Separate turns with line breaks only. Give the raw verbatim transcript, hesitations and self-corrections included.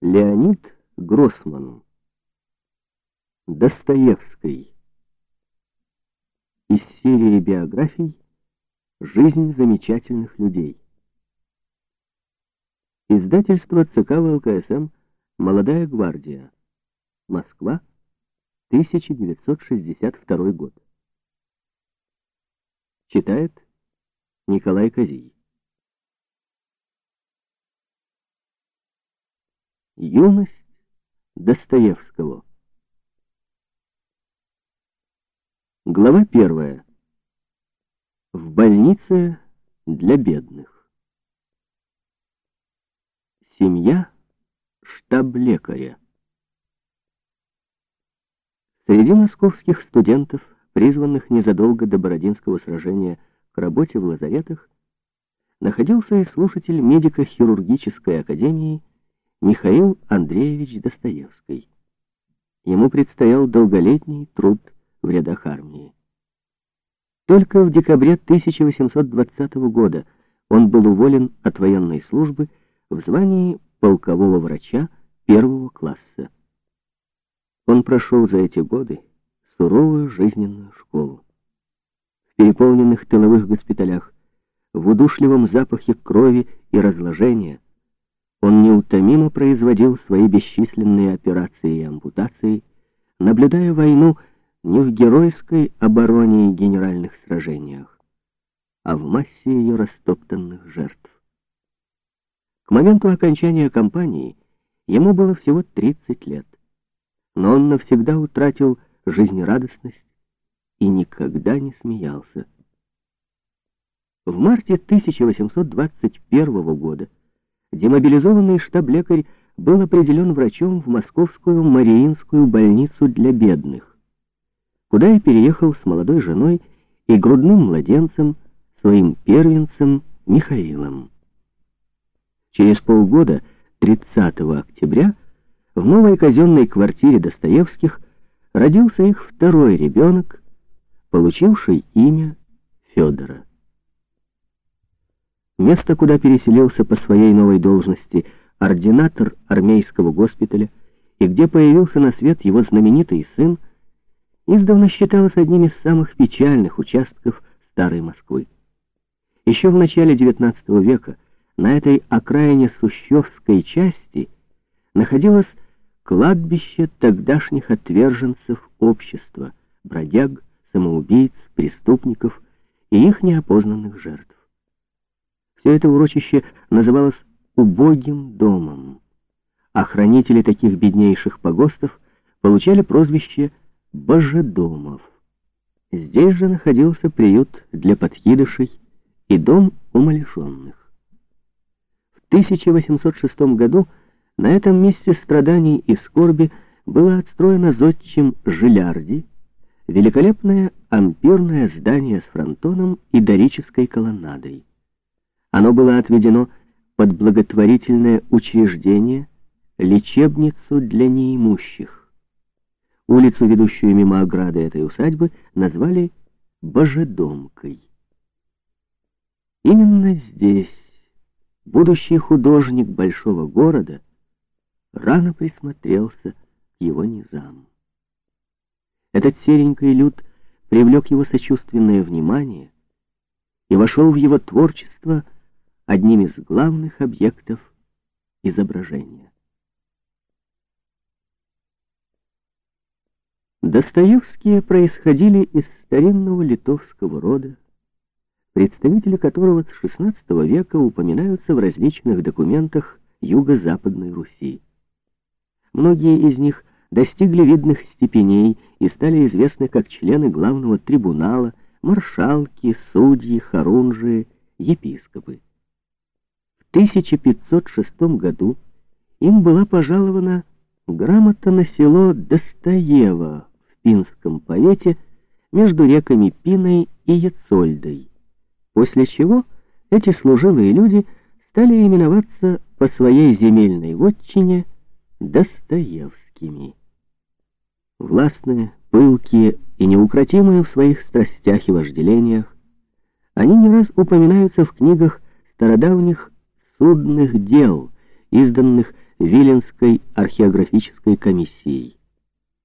Леонид Гроссман. Достоевский. Из серии биографий «Жизнь замечательных людей». Издательство ЦК ВЛКСМ «Молодая гвардия». Москва, тысяча девятьсот шестьдесят второй год. Читает Николай Козий. Юность Достоевского. Глава первая. В больнице для бедных. Семья штаб-лекаря. Среди московских студентов, призванных незадолго до Бородинского сражения к работе в лазаретах, находился и слушатель медико-хирургической академии Михаил Андреевич Достоевский. Ему предстоял долголетний труд в рядах армии. Только в декабре тысяча восемьсот двадцатого года он был уволен от военной службы в звании полкового врача первого класса. Он прошел за эти годы суровую жизненную школу. В переполненных тыловых госпиталях, в удушливом запахе крови и разложения он неутомимо производил свои бесчисленные операции и ампутации, наблюдая войну не в геройской обороне и генеральных сражениях, а в массе ее растоптанных жертв. К моменту окончания кампании ему было всего тридцать лет, но он навсегда утратил жизнерадостность и никогда не смеялся. В марте тысяча восемьсот двадцать первого года демобилизованный штаб-лекарь был определен врачом в московскую Мариинскую больницу для бедных, куда и переехал с молодой женой и грудным младенцем, своим первенцем Михаилом. Через полгода, тридцатого октября, в новой казенной квартире Достоевских родился их второй ребенок, получивший имя Федора. Место, куда переселился по своей новой должности ординатор армейского госпиталя и где появился на свет его знаменитый сын, издавна считалось одним из самых печальных участков старой Москвы. Еще в начале девятнадцатого века на этой окраине Сущевской части находилось кладбище тогдашних отверженцев общества, бродяг, самоубийц, преступников и их неопознанных жертв. Все это урочище называлось убогим домом, а хранители таких беднейших погостов получали прозвище божедомов. Здесь же находился приют для подкидышей и дом умалишенных. В тысяча восемьсот шестом году на этом месте страданий и скорби было отстроено зодчим Жилярди великолепное ампирное здание с фронтоном и дорической колоннадой. Оно было отведено под благотворительное учреждение, лечебницу для неимущих. Улицу, ведущую мимо ограды этой усадьбы, назвали Божедомкой. Именно здесь будущий художник большого города рано присмотрелся к его низам. Этот серенький люд привлек его сочувственное внимание и вошел в его творчество одним из главных объектов изображения. Достоевские происходили из старинного литовского рода, представители которого с шестнадцатого века упоминаются в различных документах Юго-Западной Руси. Многие из них достигли видных степеней и стали известны как члены главного трибунала, маршалки, судьи, хорунжие, епископы. В тысяча пятьсот шестом году им была пожалована грамота на село Достоево в Пинском повете между реками Пиной и Яцольдой, после чего эти служилые люди стали именоваться по своей земельной вотчине Достоевскими. Властные, пылкие и неукротимые в своих страстях и вожделениях, они не раз упоминаются в книгах стародавних судных дел, изданных Виленской археографической комиссией.